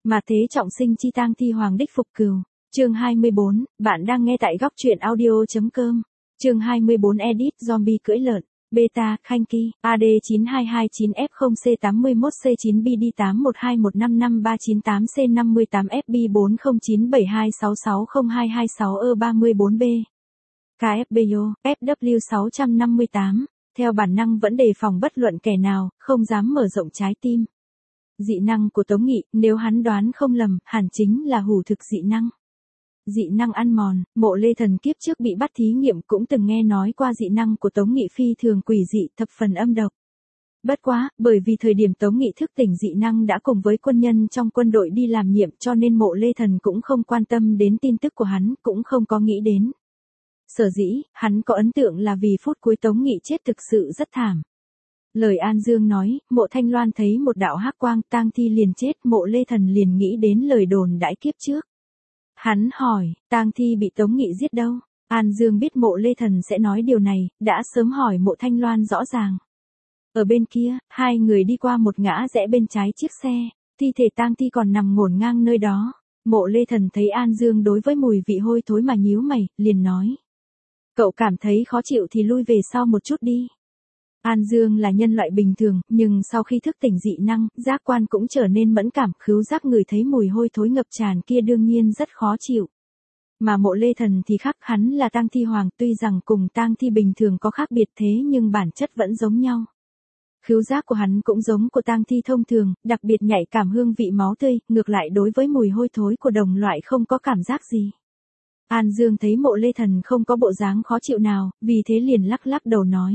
Mà thế trọng sinh chi tang thi hoàng đích phục cừu. Chương 24, bạn đang nghe tại góc truyện audio.com. Chương 24 edit zombie cưỡi lợn. Beta, Khanh Ki, AD92291C9BD81215538C58C58FB409726602226E34B. KFBO, FW658, theo bản năng vẫn đề phòng bất luận kẻ nào, không dám mở rộng trái tim. Dị năng của Tống Nghị, nếu hắn đoán không lầm, hẳn chính là hủ thực dị năng. Dị năng ăn mòn, Mộ Lê Thần kiếp trước bị bắt thí nghiệm cũng từng nghe nói qua dị năng của Tống Nghị phi thường quỷ dị, thập phần âm độc. Bất quá, bởi vì thời điểm Tống Nghị thức tỉnh dị năng đã cùng với quân nhân trong quân đội đi làm nhiệm cho nên Mộ Lê Thần cũng không quan tâm đến tin tức của hắn, cũng không có nghĩ đến. Sở dĩ, hắn có ấn tượng là vì phút cuối Tống Nghị chết thực sự rất thảm. Lời An Dương nói, Mộ Thanh Loan thấy một đạo hắc quang, tang thi liền chết, Mộ Lê Thần liền nghĩ đến lời đồn đãi kiếp trước. Hắn hỏi, tang thi bị Tống Nghị giết đâu? An Dương biết Mộ Lê Thần sẽ nói điều này, đã sớm hỏi Mộ Thanh Loan rõ ràng. Ở bên kia, hai người đi qua một ngã rẽ bên trái chiếc xe, thi thể tang thi còn nằm ngổn ngang nơi đó. Mộ Lê Thần thấy An Dương đối với mùi vị hôi thối mà nhíu mày, liền nói. Cậu cảm thấy khó chịu thì lui về sau một chút đi. An Dương là nhân loại bình thường, nhưng sau khi thức tỉnh dị năng, giác quan cũng trở nên mẫn cảm, khứu giác ngửi thấy mùi hôi thối ngập tràn kia đương nhiên rất khó chịu. Mà Mộ Lê Thần thì khác, hắn là tang thi hoàng, tuy rằng cùng tang thi bình thường có khác biệt thế nhưng bản chất vẫn giống nhau. Khứu giác của hắn cũng giống của tang thi thông thường, đặc biệt nhạy cảm hương vị máu tươi, ngược lại đối với mùi hôi thối của đồng loại không có cảm giác gì. An Dương thấy Mộ Lê Thần không có bộ dáng khó chịu nào, vì thế liền lắc lắc đầu nói.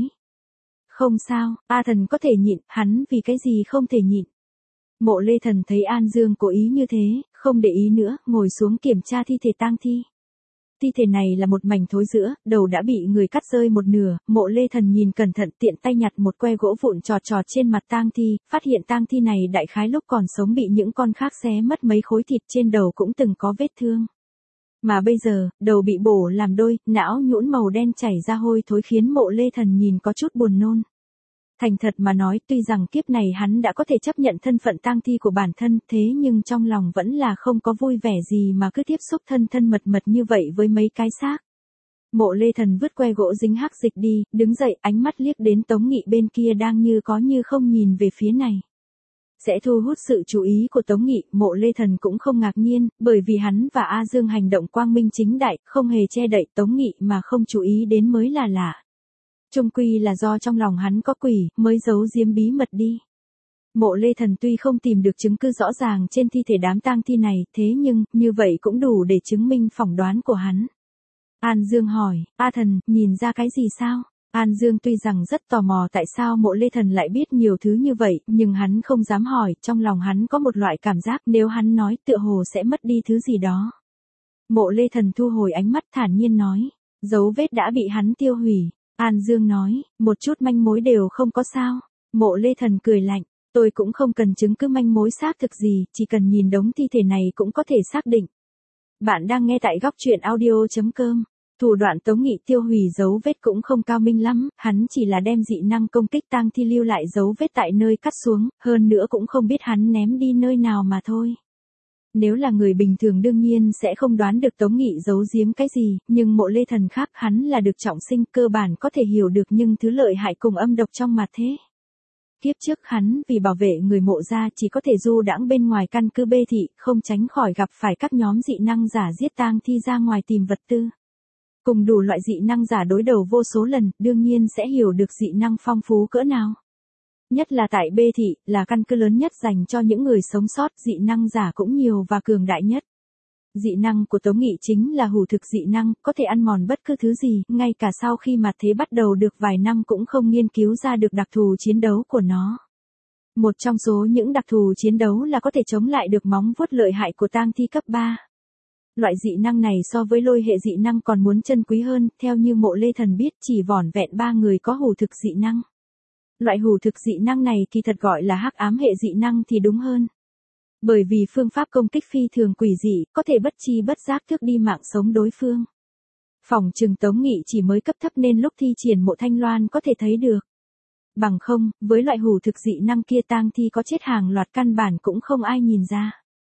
Không sao, A Thần có thể nhịn, hắn vì cái gì không thể nhịn. Mộ Lê Thần thấy An Dương cố ý như thế, không để ý nữa, ngồi xuống kiểm tra thi thể tang thi. Thi thể này là một mảnh thối rữa, đầu đã bị người cắt rơi một nửa, Mộ Lê Thần nhìn cẩn thận tiện tay nhặt một que gỗ vụn trọt trên mặt tang thi, phát hiện tang thi này đại khái lúc còn sống bị những con khác xé mất mấy khối thịt, trên đầu cũng từng có vết thương. Mà bây giờ, đầu bị bổ làm đôi, não nhũn màu đen chảy ra hôi thối khiến Mộ Lê Thần nhìn có chút buồn nôn. Thành thật mà nói, tuy rằng kiếp này hắn đã có thể chấp nhận thân phận tang thi của bản thân, thế nhưng trong lòng vẫn là không có vui vẻ gì mà cứ tiếp xúc thân mật như vậy với mấy cái xác. Mộ Lê Thần vứt que gỗ dính hắc dịch đi, đứng dậy, ánh mắt liếc đến Tống Nghị bên kia đang như có như không nhìn về phía này. Sẽ thu hút sự chú ý của Tống Nghị, Mộ Lê Thần cũng không ngạc nhiên, bởi vì hắn và A Dương hành động quang minh chính đại, không hề che đậy Tống Nghị mà không chú ý đến mới là lạ. Chung quy là do trong lòng hắn có quỷ, mới giấu giếm bí mật đi. Mộ Lê Thần tuy không tìm được chứng cứ rõ ràng trên thi thể đám tang thi này, thế nhưng, như vậy cũng đủ để chứng minh phỏng đoán của hắn. An Dương hỏi, A Thần, nhìn ra cái gì sao? An Dương tuy rằng rất tò mò tại sao Mộ Lê Thần lại biết nhiều thứ như vậy, nhưng hắn không dám hỏi, trong lòng hắn có một loại cảm giác nếu hắn nói tựa hồ sẽ mất đi thứ gì đó. Mộ Lê Thần thu hồi ánh mắt thản nhiên nói, dấu vết đã bị hắn tiêu hủy. An Dương nói, một chút manh mối đều không có sao. Mộ Lê Thần cười lạnh, tôi cũng không cần chứng cứ manh mối xác thực gì, chỉ cần nhìn đống thi thể này cũng có thể xác định. Bạn đang nghe tại góc truyện audio.com. Thủ đoạn Tống Nghị tiêu hủy dấu vết cũng không cao minh lắm, hắn chỉ là đem dị năng công kích tang thi lưu lại dấu vết tại nơi cắt xuống, hơn nữa cũng không biết hắn ném đi nơi nào mà thôi. Nếu là người bình thường đương nhiên sẽ không đoán được Tống Nghị giấu giếm cái gì, nhưng Mộ Lê Thần khác, hắn là được trọng sinh, cơ bản có thể hiểu được những thứ lợi hại cùng âm độc trong mặt thế. Kiếp trước hắn vì bảo vệ người Mộ gia chỉ có thể du đãng bên ngoài căn cứ Bê thị, không tránh khỏi gặp phải các nhóm dị năng giả giết tang thi ra ngoài tìm vật tư. Cùng đủ loại dị năng giả đối đầu vô số lần, đương nhiên sẽ hiểu được dị năng phong phú cỡ nào. Nhất là tại Bê thị, là căn cứ lớn nhất dành cho những người sống sót, dị năng giả cũng nhiều và cường đại nhất. Dị năng của Tống Nghị chính là hủ thực dị năng, có thể ăn mòn bất cứ thứ gì, ngay cả sau khi mặt thế bắt đầu được vài năm cũng không nghiên cứu ra được đặc thù chiến đấu của nó. Một trong số những đặc thù chiến đấu là có thể chống lại được móng vuốt lợi hại của tang thi cấp 3. Loại dị năng này so với lôi hệ dị năng còn muốn chân quý hơn, theo như Mộ Lê Thần biết chỉ vỏn vẹn 3 người có hủ thực dị năng. Loại hủ thực dị năng này kỳ thật gọi là hắc ám hệ dị năng thì đúng hơn. Bởi vì phương pháp công kích phi thường quỷ dị, có thể bất chi bất giác tước đi mạng sống đối phương. Phỏng chừng Tống Nghị chỉ mới cấp thấp nên lúc thi triển Mộ Thanh Loan có thể thấy được. Bằng không, với loại hủ thực dị năng kia tang thi có chết hàng loạt căn bản cũng không ai nhìn ra.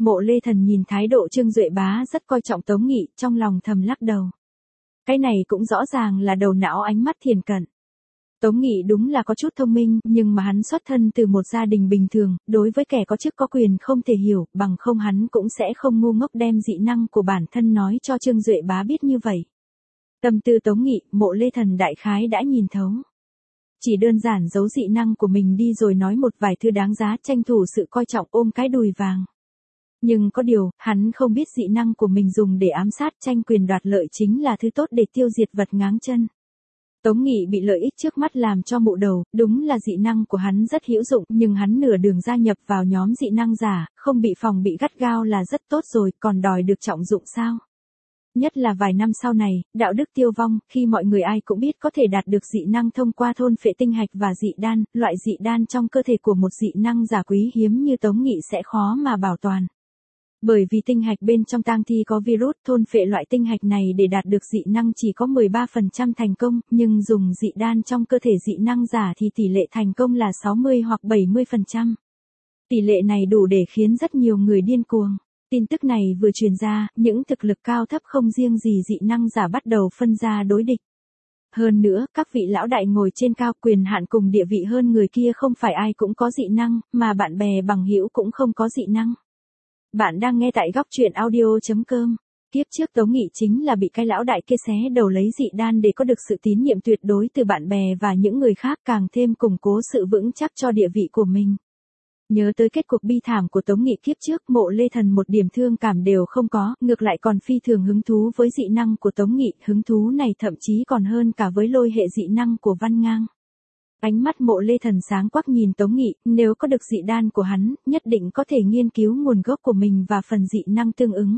Mộ Lê Thần nhìn thái độ Trương Duệ Bá rất coi trọng Tống Nghị, trong lòng thầm lắc đầu. Cái này cũng rõ ràng là đầu não ánh mắt thiền cận. Tống Nghị đúng là có chút thông minh, nhưng mà hắn xuất thân từ một gia đình bình thường, đối với kẻ có chức có quyền không thể hiểu, bằng không hắn cũng sẽ không ngu ngốc đem dị năng của bản thân nói cho Trương Duệ Bá biết như vậy. Tâm tư Tống Nghị, Mộ Lê Thần đại khái đã nhìn thấu. Chỉ đơn giản giấu dị năng của mình đi rồi nói một vài thứ đáng giá, tranh thủ sự coi trọng, ôm cái đùi vàng. Nhưng có điều, hắn không biết dị năng của mình dùng để ám sát, tranh quyền đoạt lợi chính là thứ tốt để tiêu diệt vật ngáng chân. Tống Nghị bị lợi ích trước mắt làm cho mụ đầu, đúng là dị năng của hắn rất hữu dụng, nhưng hắn nửa đường gia nhập vào nhóm dị năng giả, không bị phòng bị gắt gao là rất tốt rồi, còn đòi được trọng dụng sao? Nhất là vài năm sau này, đạo đức tiêu vong, khi mọi người ai cũng biết có thể đạt được dị năng thông qua thôn phệ tinh hạch và dị đan, loại dị đan trong cơ thể của một dị năng giả quý hiếm như Tống Nghị sẽ khó mà bảo toàn. Bởi vì tinh hạch bên trong tang thi có virus, thôn phệ loại tinh hạch này để đạt được dị năng chỉ có 13% thành công, nhưng dùng dị đan trong cơ thể dị năng giả thì tỷ lệ thành công là 60 hoặc 70%. Tỷ lệ này đủ để khiến rất nhiều người điên cuồng. Tin tức này vừa truyền ra, những thực lực cao thấp không riêng gì dị năng giả bắt đầu phân ra đối địch. Hơn nữa, các vị lão đại ngồi trên cao, quyền hạn cùng địa vị hơn người kia không phải ai cũng có dị năng, mà bạn bè bằng hữu cũng không có dị năng. Bạn đang nghe tại góc truyện audio.com. Kiếp trước Tống Nghị chính là bị cái lão đại kia xé đầu lấy dị đan để có được sự tín nhiệm tuyệt đối từ bạn bè và những người khác, càng thêm củng cố sự vững chắc cho địa vị của mình. Nhớ tới kết cục bi thảm của Tống Nghị kiếp trước, Mộ Lê Thần một điểm thương cảm đều không có, ngược lại còn phi thường hứng thú với dị năng của Tống Nghị, hứng thú này thậm chí còn hơn cả với lôi hệ dị năng của Văn Ngang. Ánh mắt Mộ Lê Thần sáng quắc nhìn Tống Nghị, nếu có được dị đan của hắn, nhất định có thể nghiên cứu nguồn gốc của mình và phần dị năng tương ứng.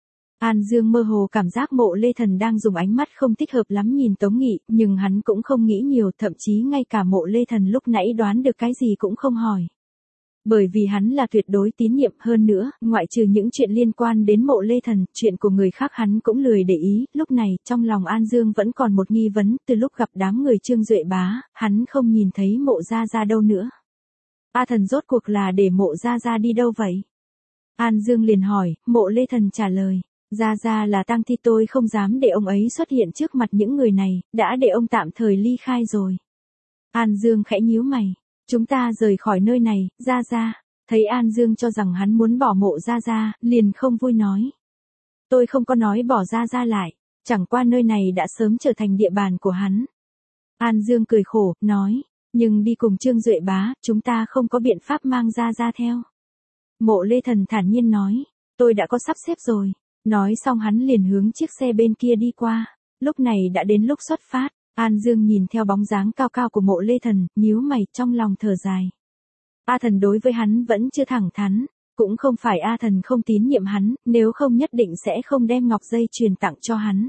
An Dương mơ hồ cảm giác Mộ Lê Thần đang dùng ánh mắt không thích hợp lắm nhìn Tống Nghị, nhưng hắn cũng không nghĩ nhiều, thậm chí ngay cả Mộ Lê Thần lúc nãy đoán được cái gì cũng không hỏi. Bởi vì hắn là tuyệt đối tín nhiệm, hơn nữa, ngoại trừ những chuyện liên quan đến Mộ Lê Thần, chuyện của người khác hắn cũng lười để ý, lúc này, trong lòng An Dương vẫn còn một nghi vấn, từ lúc gặp đám người Trương Duệ Bá, hắn không nhìn thấy Mộ Gia Gia đâu nữa. A Thần rốt cuộc là để Mộ Gia Gia đi đâu vậy? An Dương liền hỏi, Mộ Lê Thần trả lời, Gia Gia là tang thi, tôi không dám để ông ấy xuất hiện trước mặt những người này, đã để ông tạm thời ly khai rồi. An Dương khẽ nhíu mày. Chúng ta rời khỏi nơi này, Gia Gia. Thấy An Dương cho rằng hắn muốn bỏ Mộ Gia Gia, liền không vui nói. Tôi không có nói bỏ Gia Gia lại, chẳng qua nơi này đã sớm trở thành địa bàn của hắn. An Dương cười khổ, nói, nhưng đi cùng Trương Duệ Bá, chúng ta không có biện pháp mang Gia Gia theo. Mộ Lê Thần thản nhiên nói, tôi đã có sắp xếp rồi. Nói xong hắn liền hướng chiếc xe bên kia đi qua, lúc này đã đến lúc xuất phát. An Dương nhìn theo bóng dáng cao cao của Mộ Lê Thần, nhíu mày, trong lòng thở dài. A Thần đối với hắn vẫn chưa thẳng thắn, cũng không phải A Thần không tín nhiệm hắn, nếu không nhất định sẽ không đem ngọc dây truyền tặng cho hắn.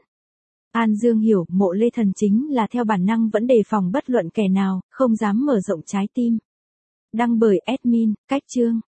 An Dương hiểu, Mộ Lê Thần chính là theo bản năng vẫn đề phòng bất luận kẻ nào, không dám mở rộng trái tim. Đăng bởi admin, Cách Chương.